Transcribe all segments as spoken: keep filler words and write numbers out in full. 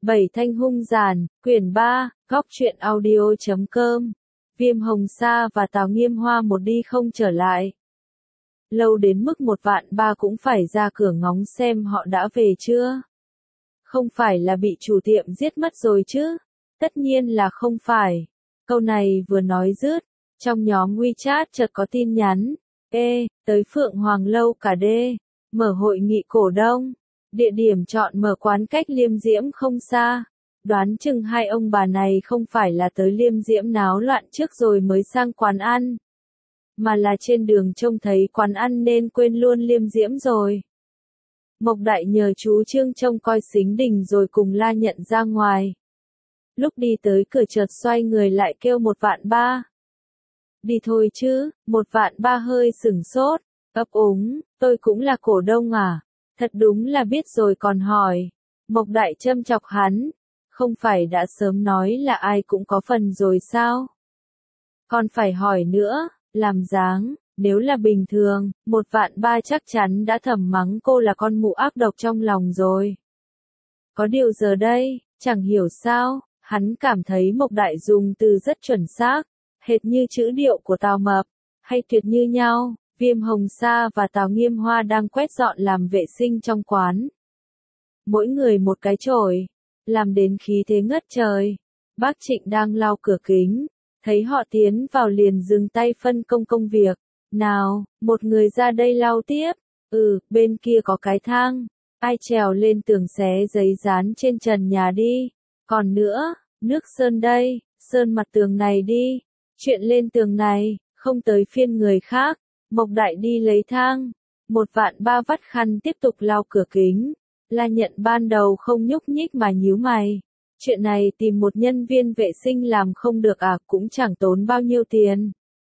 Bảy thanh hung giàn, quyển ba, góc truyện audio chấm com. Viêm Hồng Sa và Tào Nghiêm Hoa một đi không trở lại. Lâu đến mức một vạn ba cũng phải ra cửa ngóng xem họ đã về chưa. Không phải là bị chủ tiệm giết mất rồi chứ? Tất nhiên là không phải. Câu này vừa nói dứt, trong nhóm WeChat chợt có tin nhắn. Ê, tới Phượng Hoàng Lâu cả đê, mở hội nghị cổ đông. Địa điểm chọn mở quán cách Liêm Diễm không xa. Đoán chừng hai ông bà này không phải là tới Liêm Diễm náo loạn trước rồi mới sang quán ăn, mà là trên đường trông thấy quán ăn nên quên luôn Liêm Diễm rồi. Mộc Đại nhờ chú Trương trông coi xính đình rồi cùng La Nhận ra ngoài. Lúc đi tới cửa chợt xoay người lại kêu một vạn ba. Đi thôi chứ, một vạn ba hơi sửng sốt, ấp úng, tôi cũng là cổ đông à? Thật đúng là biết rồi còn hỏi. Mộc Đại châm chọc hắn, không phải đã sớm nói là ai cũng có phần rồi sao? Còn phải hỏi nữa, làm dáng, nếu là bình thường, một vạn ba chắc chắn đã thầm mắng cô là con mụ ác độc trong lòng rồi. Có điều giờ đây, chẳng hiểu sao, hắn cảm thấy Mộc Đại dùng từ rất chuẩn xác, hệt như chữ điệu của Tào Mập, hay tuyệt như nhau. Viêm Hồng Sa và Tào Nghiêm Hoa đang quét dọn làm vệ sinh trong quán. Mỗi người một cái chổi, làm đến khí thế ngất trời. Bác Trịnh đang lau cửa kính, thấy họ tiến vào liền dừng tay phân công công việc. Nào, một người ra đây lau tiếp. Ừ, bên kia có cái thang. Ai trèo lên tường xé giấy dán trên trần nhà đi. Còn nữa, nước sơn đây, sơn mặt tường này đi. Chuyện lên tường này, không tới phiên người khác. Mộc Đại đi lấy thang, một vạn ba vắt khăn tiếp tục lau cửa kính. La Nhận ban đầu không nhúc nhích mà nhíu mày. Chuyện này tìm một nhân viên vệ sinh làm không được à, cũng chẳng tốn bao nhiêu tiền.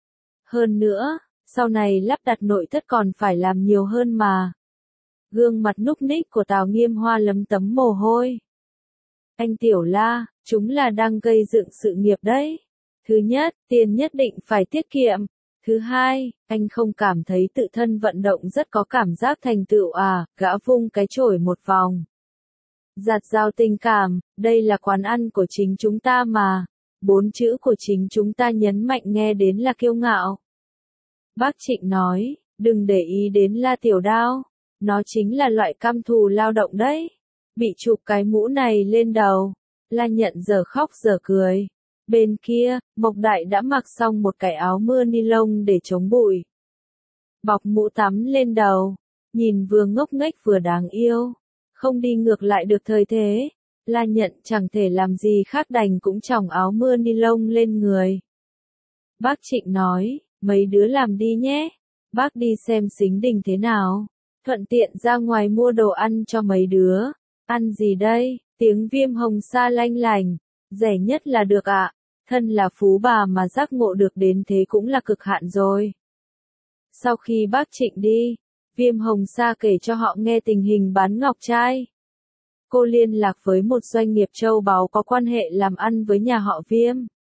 Hơn nữa, sau này lắp đặt nội thất còn phải làm nhiều hơn mà. Gương mặt núc ních của Tào Nghiêm Hoa lấm tấm mồ hôi. Anh Tiểu La, chúng là đang gây dựng sự nghiệp đấy. Thứ nhất, tiền nhất định phải tiết kiệm. Thứ hai, anh không cảm thấy tự thân vận động rất có cảm giác thành tựu à, gã vung cái chổi một vòng. Giạt rào tình cảm, đây là quán ăn của chính chúng ta mà. Bốn chữ của chính chúng ta nhấn mạnh nghe đến là kiêu ngạo. Bác Trịnh nói, đừng để ý đến La Tiểu Đao, nó chính là loại căm thù lao động đấy. Bị chụp cái mũ này lên đầu, La Nhận giờ khóc giờ cười. Bên kia, Mộc Đại đã mặc xong một cái áo mưa ni lông để chống bụi. Bọc mũ tắm lên đầu, nhìn vừa ngốc nghếch vừa đáng yêu. Không đi ngược lại được thời thế, La Nhận chẳng thể làm gì khác đành cũng chòng áo mưa ni lông lên người. Bác Trịnh nói, mấy đứa làm đi nhé, bác đi xem xính đình thế nào, thuận tiện ra ngoài mua đồ ăn cho mấy đứa. Ăn gì đây? Tiếng Viêm Hồng Sa lanh lành, rẻ nhất là được ạ. Thân là phú bà mà giác ngộ được đến thế cũng là cực hạn rồi. Sau khi bác Trịnh đi, Viêm Hồng Sa kể cho họ nghe tình hình bán ngọc trai. Cô liên lạc với một doanh nghiệp châu báu có quan hệ làm ăn với nhà họ Viêm.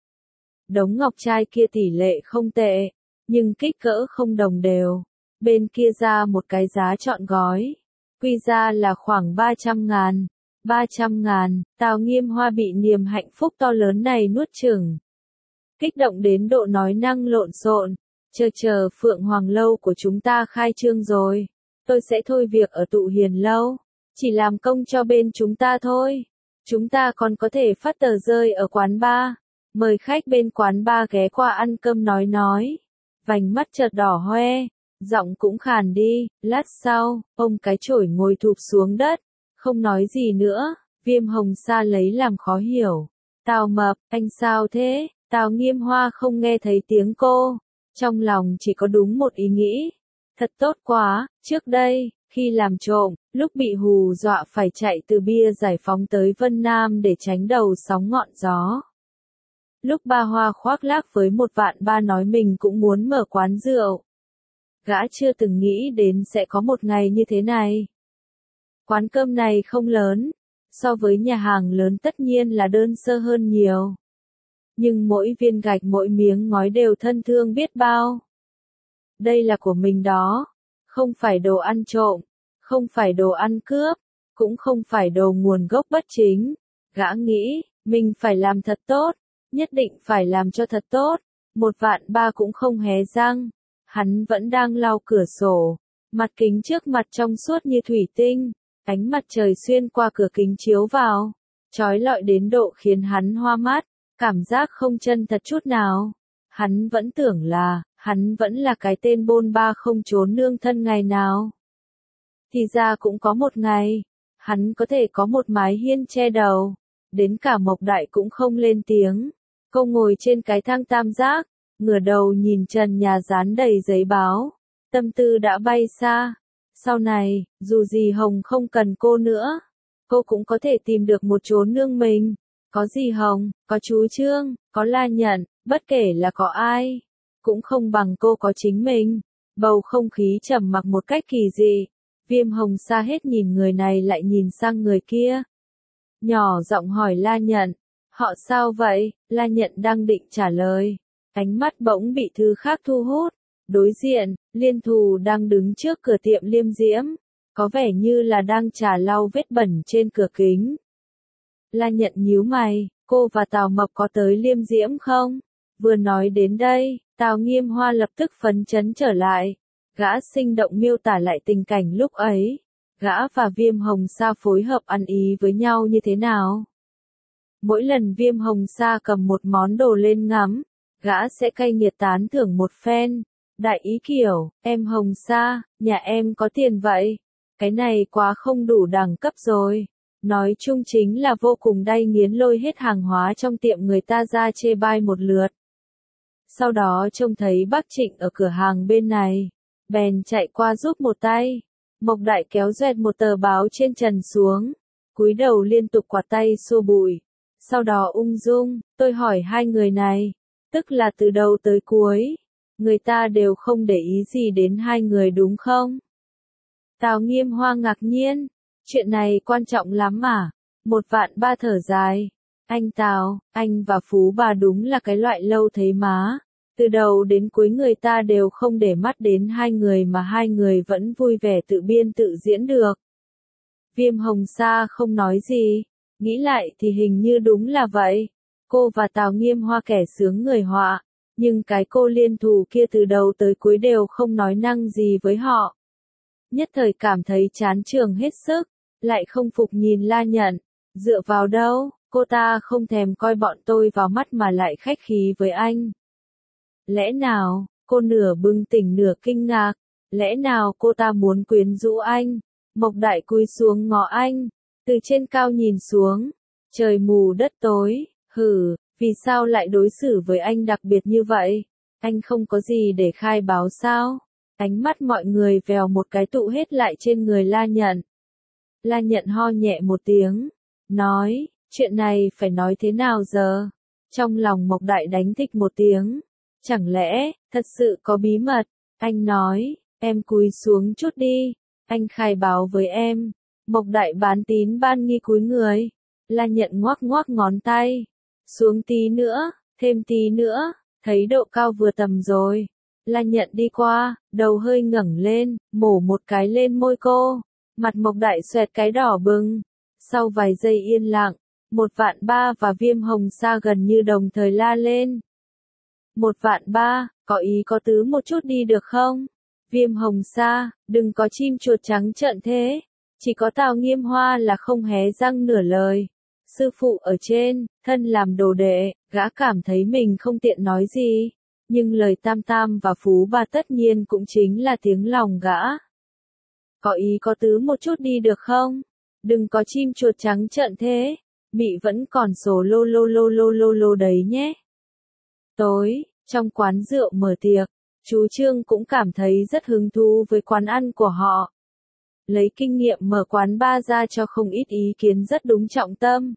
Đống ngọc trai kia tỷ lệ không tệ, nhưng kích cỡ không đồng đều. Bên kia ra một cái giá trọn gói, quy ra là khoảng ba trăm ngàn. ba trăm ngàn, Tào Nghiêm Hoa bị niềm hạnh phúc to lớn này nuốt chửng. Kích động đến độ nói năng lộn xộn, chờ chờ Phượng Hoàng Lâu của chúng ta khai trương rồi. Tôi sẽ thôi việc ở Tụ Hiền Lâu, chỉ làm công cho bên chúng ta thôi. Chúng ta còn có thể phát tờ rơi ở quán bar, mời khách bên quán bar ghé qua ăn cơm nói nói. Vành mắt chợt đỏ hoe, giọng cũng khàn đi, lát sau, ông cái chổi ngồi thụp xuống đất. Không nói gì nữa, Viêm Hồng Sa lấy làm khó hiểu. Tào Mập, anh sao thế? Tào Nghiêm Hoa không nghe thấy tiếng cô. Trong lòng chỉ có đúng một ý nghĩ. Thật tốt quá, trước đây, khi làm trộm, lúc bị hù dọa phải chạy từ bia giải phóng tới Vân Nam để tránh đầu sóng ngọn gió. Lúc Ba Hoa khoác lác với một vạn ba nói mình cũng muốn mở quán rượu. Gã chưa từng nghĩ đến sẽ có một ngày như thế này. Quán cơm này không lớn, so với nhà hàng lớn tất nhiên là đơn sơ hơn nhiều. Nhưng mỗi viên gạch mỗi miếng ngói đều thân thương biết bao. Đây là của mình đó, không phải đồ ăn trộm, không phải đồ ăn cướp, cũng không phải đồ nguồn gốc bất chính. Gã nghĩ, mình phải làm thật tốt, nhất định phải làm cho thật tốt. Một vạn ba cũng không hé răng. Hắn vẫn đang lau cửa sổ. Mặt kính trước mặt trong suốt như thủy tinh. Ánh mặt trời xuyên qua cửa kính chiếu vào. Chói lọi đến độ khiến hắn hoa mắt. Cảm giác không chân thật chút nào. Hắn vẫn tưởng là, hắn vẫn là cái tên bôn ba không trốn nương thân ngày nào. Thì ra cũng có một ngày, hắn có thể có một mái hiên che đầu. Đến cả Mộc Đại cũng không lên tiếng. Cô ngồi trên cái thang tam giác, ngửa đầu nhìn trần nhà dán đầy giấy báo. Tâm tư đã bay xa. Sau này, dù gì Hồng không cần cô nữa, cô cũng có thể tìm được một chốn nương mình. Có gì Hồng, có chú Trương, có La Nhận, bất kể là có ai, cũng không bằng cô có chính mình. Bầu không khí trầm mặc một cách kỳ dị. Viêm Hồng Sa hết nhìn người này lại nhìn sang người kia. Nhỏ giọng hỏi La Nhận, họ sao vậy? La Nhận đang định trả lời. Ánh mắt bỗng bị thứ khác thu hút. Đối diện, Liên Thù đang đứng trước cửa tiệm liêm diễm. Có vẻ như là đang trà lau vết bẩn trên cửa kính. La Nhận nhíu mày, cô và Tào Mập có tới liêm diễm không? Vừa nói đến đây, Tào Nghiêm Hoa lập tức phấn chấn trở lại. Gã sinh động miêu tả lại tình cảnh lúc ấy. Gã và Viêm Hồng Sa phối hợp ăn ý với nhau như thế nào? Mỗi lần Viêm Hồng Sa cầm một món đồ lên ngắm, gã sẽ cay nghiệt tán thưởng một phen. Đại ý kiểu, em Hồng Sa, nhà em có tiền vậy? Cái này quá không đủ đẳng cấp rồi. Nói chung chính là vô cùng đay nghiến lôi hết hàng hóa trong tiệm người ta ra chê bai một lượt. Sau đó trông thấy bác Trịnh ở cửa hàng bên này, bèn chạy qua giúp một tay. Mộc Đại kéo doẹt một tờ báo trên trần xuống, cúi đầu liên tục quạt tay xua bụi. Sau đó ung dung, tôi hỏi hai người này, tức là từ đầu tới cuối, người ta đều không để ý gì đến hai người đúng không? Tào Nghiêm Hoa ngạc nhiên, chuyện này quan trọng lắm à? Một vạn ba thở dài, anh Tào, anh và Phú bà đúng là cái loại lâu thấy má. Từ đầu đến cuối người ta đều không để mắt đến hai người mà hai người vẫn vui vẻ tự biên tự diễn được. Viêm Hồng Sa không nói gì, nghĩ lại thì hình như đúng là vậy. Cô và Tào Nghiêm Hoa kẻ sướng người họa, nhưng cái cô Liên Thù kia từ đầu tới cuối đều không nói năng gì với họ. Nhất thời cảm thấy chán trường hết sức, lại không phục nhìn La Nhận, dựa vào đâu, cô ta không thèm coi bọn tôi vào mắt mà lại khách khí với anh. Lẽ nào, cô nửa bừng tỉnh nửa kinh ngạc, lẽ nào cô ta muốn quyến rũ anh? Mộc Đại cúi xuống ngó anh, từ trên cao nhìn xuống, trời mù đất tối, hừ, vì sao lại đối xử với anh đặc biệt như vậy? Anh không có gì để khai báo sao? Ánh mắt mọi người vèo một cái tụ hết lại trên người La Nhận. La Nhận ho nhẹ một tiếng, nói, chuyện này phải nói thế nào giờ? Trong lòng Mộc Đại đánh thịch một tiếng. Chẳng lẽ, thật sự có bí mật? Anh nói, em cúi xuống chút đi, anh khai báo với em. Mộc Đại bán tín ban nghi cúi người. La Nhận ngoác ngoác ngón tay. Xuống tí nữa, thêm tí nữa, thấy độ cao vừa tầm rồi. La Nhận đi qua, đầu hơi ngẩng lên, mổ một cái lên môi cô. Mặt Mộc Đại xoẹt cái đỏ bừng. Sau vài giây yên lặng, một vạn ba và Viêm Hồng Sa gần như đồng thời la lên. Một vạn ba, có ý có tứ một chút đi được không? Viêm Hồng Sa, đừng có chim chuột trắng trợn thế. Chỉ có Tào Nghiêm Hoa là không hé răng nửa lời. Sư phụ ở trên, thân làm đồ đệ, gã cảm thấy mình không tiện nói gì. Nhưng lời Tam Tam và Phú Bà tất nhiên cũng chính là tiếng lòng gã. Có ý có tứ một chút đi được không? Đừng có chim chuột trắng trợn thế. Mị vẫn còn sổ lô lô lô lô lô lô đấy nhé. Tối, trong quán rượu mở tiệc, chú Trương cũng cảm thấy rất hứng thú với quán ăn của họ. Lấy kinh nghiệm mở quán bar ra cho không ít ý kiến rất đúng trọng tâm.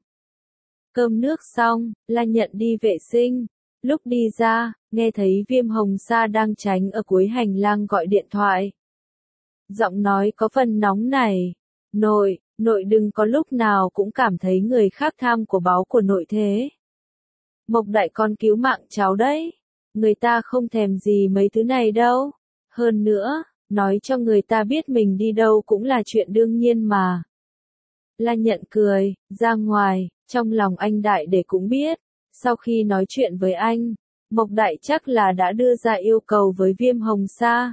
Cơm nước xong, La Nhận đi vệ sinh. Lúc đi ra, nghe thấy Viêm Hồng Sa đang tránh ở cuối hành lang gọi điện thoại. Giọng nói có phần nóng này. Nội, nội đừng có lúc nào cũng cảm thấy người khác tham của báu của nội thế. Mộc Đại con cứu mạng cháu đấy. Người ta không thèm gì mấy thứ này đâu. Hơn nữa, nói cho người ta biết mình đi đâu cũng là chuyện đương nhiên mà. La Nhận cười, ra ngoài, Trong lòng anh Đại để cũng biết, sau khi nói chuyện với anh, Mộc Đại chắc là đã đưa ra yêu cầu với Viêm Hồng Sa.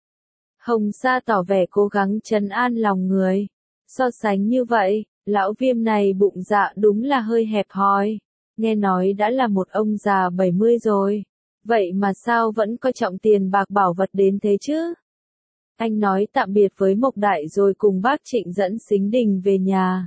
Hồng Sa tỏ vẻ cố gắng trấn an lòng người. So sánh như vậy, lão Viêm này bụng dạ đúng là hơi hẹp hòi. Nghe nói đã là một ông già bảy mươi rồi. Vậy mà sao vẫn coi trọng tiền bạc bảo vật đến thế chứ? Anh nói tạm biệt với Mộc Đại rồi cùng bác Trịnh dẫn Sính Đình về nhà.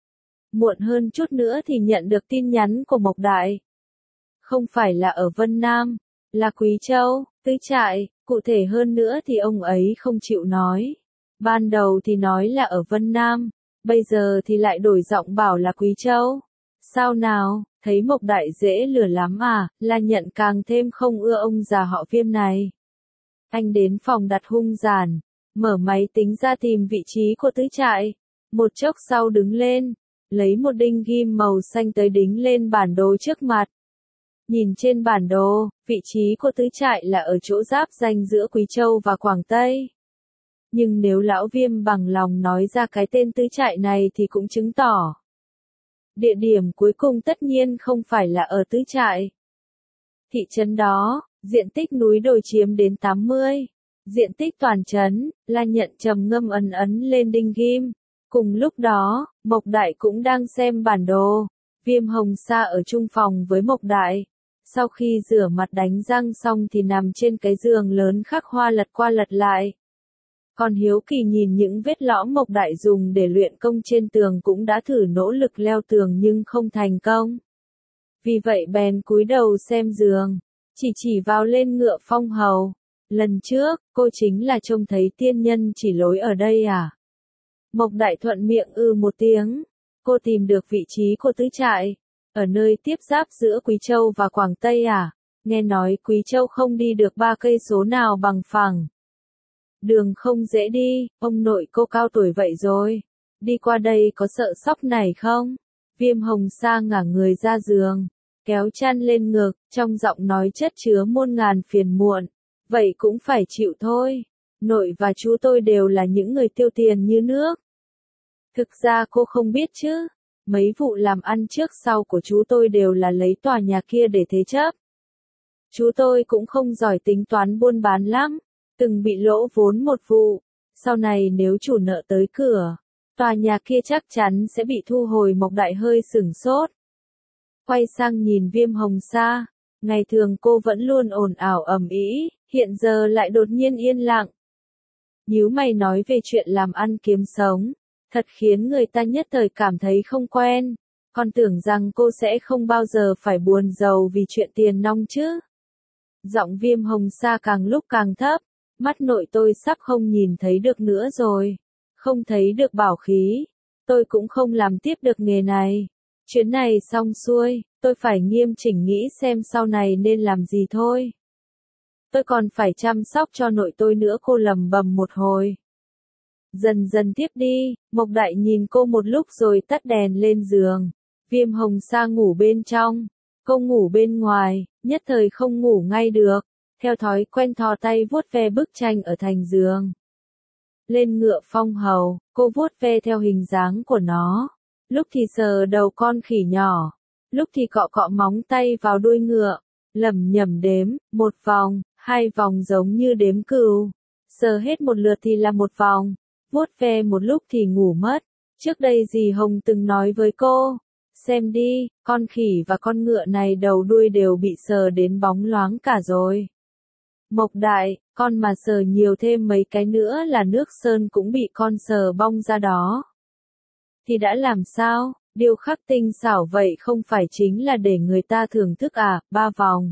Muộn hơn chút nữa thì nhận được tin nhắn của Mộc Đại. Không phải là ở Vân Nam, là Quý Châu, Tứ Trại, cụ thể hơn nữa thì ông ấy không chịu nói. Ban đầu thì nói là ở Vân Nam, bây giờ thì lại đổi giọng bảo là Quý Châu. Sao nào, thấy Mộc Đại dễ lừa lắm à, là nhận càng thêm không ưa ông già họ Viêm này. Anh đến phòng đặt hung giản, mở máy tính ra tìm vị trí của Tứ Trại. Một chốc sau đứng lên, lấy một đinh ghim màu xanh tới đính lên bản đồ trước mặt. Nhìn trên bản đồ, vị trí của Tứ Trại là ở chỗ giáp ranh giữa Quý Châu và Quảng Tây. Nhưng nếu lão Viêm bằng lòng nói ra cái tên Tứ Trại này thì cũng chứng tỏ. Địa điểm cuối cùng tất nhiên không phải là ở Tứ Trại. Thị trấn đó, diện tích núi đồi chiếm đến tám mươi. Diện tích toàn trấn, là nhận trầm ngâm ấn ấn lên đinh ghim. Cùng lúc đó, Mộc Đại cũng đang xem bản đồ. Viêm Hồng Sa ở chung phòng với Mộc Đại. Sau khi rửa mặt đánh răng xong thì nằm trên cái giường lớn khắc hoa lật qua lật lại. Còn hiếu kỳ nhìn những vết lõm Mộc Đại dùng để luyện công trên tường cũng đã thử nỗ lực leo tường nhưng không thành công. Vì vậy bèn cúi đầu xem giường, chỉ chỉ vào lên ngựa phong hầu. Lần trước, cô chính là trông thấy tiên nhân chỉ lối ở đây à? Mộc Đại thuận miệng ư một tiếng. Cô tìm được vị trí của Tứ Trại, ở nơi tiếp giáp giữa Quý Châu và Quảng Tây à? Nghe nói Quý Châu không đi được ba cây số nào bằng phẳng. Đường không dễ đi, ông nội cô cao tuổi vậy rồi. Đi qua đây có sợ sóc này không? Viêm Hồng Sa ngả người ra giường, kéo chăn lên ngực, trong giọng nói chất chứa muôn ngàn phiền muộn. Vậy cũng phải chịu thôi. Nội và chú tôi đều là những người tiêu tiền như nước. Thực ra cô không biết chứ. Mấy vụ làm ăn trước sau của chú tôi đều là lấy tòa nhà kia để thế chấp. Chú tôi cũng không giỏi tính toán buôn bán lắm. Từng bị lỗ vốn một vụ. Sau này nếu chủ nợ tới cửa, tòa nhà kia chắc chắn sẽ bị thu hồi. Mộc Đại hơi sửng sốt. Quay sang nhìn Viêm Hồng Sa. Ngày thường cô vẫn luôn ồn ào ầm ĩ, hiện giờ lại đột nhiên yên lặng. Nhíu mày nói về chuyện làm ăn kiếm sống, thật khiến người ta nhất thời cảm thấy không quen. Còn tưởng rằng cô sẽ không bao giờ phải buồn rầu vì chuyện tiền nong chứ. Giọng Viêm Hồng Sa càng lúc càng thấp, mắt nội tôi sắp không nhìn thấy được nữa rồi. Không thấy được bảo khí, tôi cũng không làm tiếp được nghề này. Chuyến này xong xuôi, tôi phải nghiêm chỉnh nghĩ xem sau này nên làm gì thôi. Tôi còn phải chăm sóc cho nội tôi nữa. Cô lầm bầm một hồi. Dần dần tiếp đi. Mộc Đại nhìn cô một lúc rồi tắt đèn lên giường. Viêm Hồng Sa ngủ bên trong, cô ngủ bên ngoài, nhất thời không ngủ ngay được. Theo thói quen thò tay vuốt ve bức tranh ở thành giường. Lên ngựa phong hầu, cô vuốt ve theo hình dáng của nó. Lúc thì sờ đầu con khỉ nhỏ, lúc thì cọ cọ móng tay vào đuôi ngựa, lẩm nhẩm đếm, một vòng, hai vòng giống như đếm cừu. Sờ hết một lượt thì là một vòng, vuốt ve một lúc thì ngủ mất. Trước đây dì Hồng từng nói với cô, xem đi, con khỉ và con ngựa này đầu đuôi đều bị sờ đến bóng loáng cả rồi. Mộc Đại, con mà sờ nhiều thêm mấy cái nữa là nước sơn cũng bị con sờ bong ra đó. Thì đã làm sao, điêu khắc tinh xảo vậy không phải chính là để người ta thưởng thức à? Ba vòng,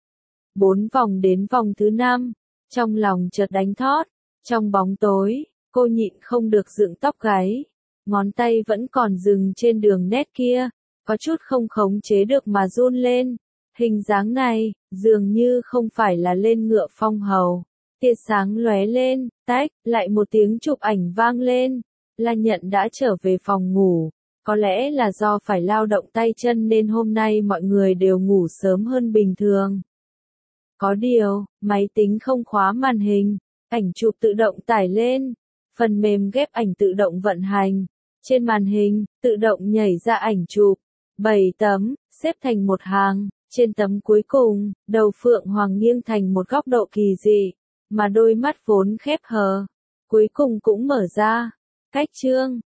bốn vòng đến vòng thứ năm, trong lòng chợt đánh thót. Trong bóng tối, cô nhịn không được dựng tóc gáy, ngón tay vẫn còn dừng trên đường nét kia, có chút không khống chế được mà run lên. Hình dáng này, dường như không phải là lên ngựa phong hầu. Tia sáng lóe lên, tách, lại một tiếng chụp ảnh vang lên. La Nhận đã trở về phòng ngủ. Có lẽ là do phải lao động tay chân nên hôm nay mọi người đều ngủ sớm hơn bình thường. Có điều, máy tính không khóa màn hình, ảnh chụp tự động tải lên. Phần mềm ghép ảnh tự động vận hành. Trên màn hình, tự động nhảy ra ảnh chụp. Bảy tấm, xếp thành một hàng, trên tấm cuối cùng, đầu Phượng Hoàng nghiêng thành một góc độ kỳ dị, mà đôi mắt vốn khép hờ, cuối cùng cũng mở ra. Cách chương